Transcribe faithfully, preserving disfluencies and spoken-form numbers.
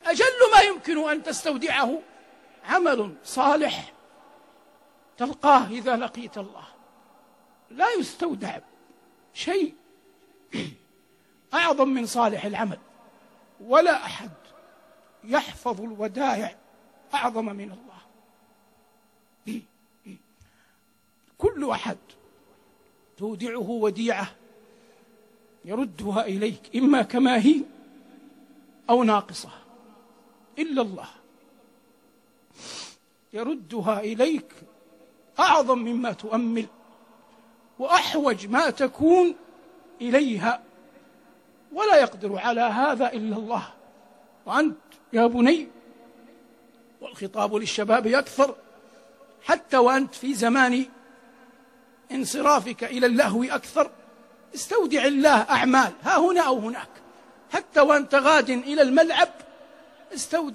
أجل ما يمكن أن تستودعه عمل صالح تلقاه إذا لقيت الله. لا يستودع شيء أعظم من صالح العمل، ولا أحد يحفظ الودائع أعظم من الله. كل أحد تودعه وديعة يردها إليك إما كما هي أو ناقصة، إلا الله يردها إليك أعظم مما تؤمل وأحوج ما تكون إليها، ولا يقدر على هذا إلا الله. وأنت يا بني، والخطاب للشباب أكثر، حتى وأنت في زمان انصرافك إلى اللهو أكثر، استودع الله أعمال ها هنا أو هناك، حتى وأنت غاد إلى الملعب استودع